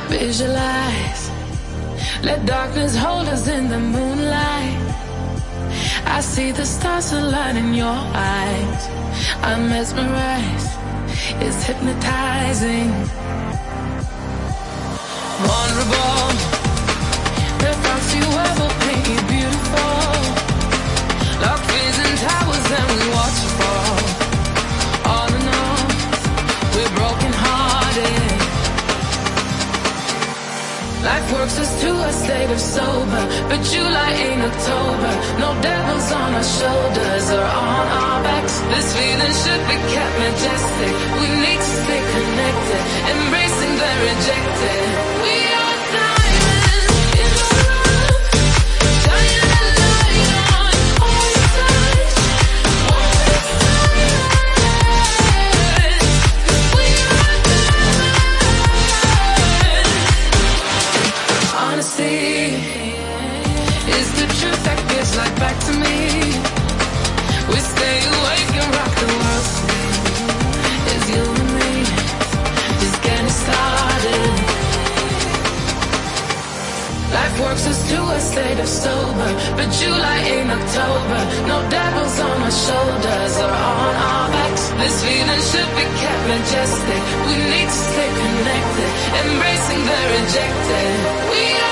Visualize, let darkness hold us in the moonlight. I see the stars align in your eyes. I'm mesmerized, it's hypnotizing. Vulnerable, the thoughts you ever paint you beautiful. Lock fears in towers and we watch you fall. All in all, we're broken hearted. Life works us to a state of sober, but July ain't October. No devils on our shoulders or on our backs. This feeling should be kept majestic. We need to stay connected, embracing the rejected. We are diamonds in the rough, shining a light on all sides. We are diamonds. Honesty is the truth that gives life back to me. We stay awake and rock the world. It's you and me, just getting started. Life works us to a state of sober, but July ain't October. No devils on our shoulders or on our backs. This feeling should be kept majestic. We need to stay connected, embracing the rejected. We are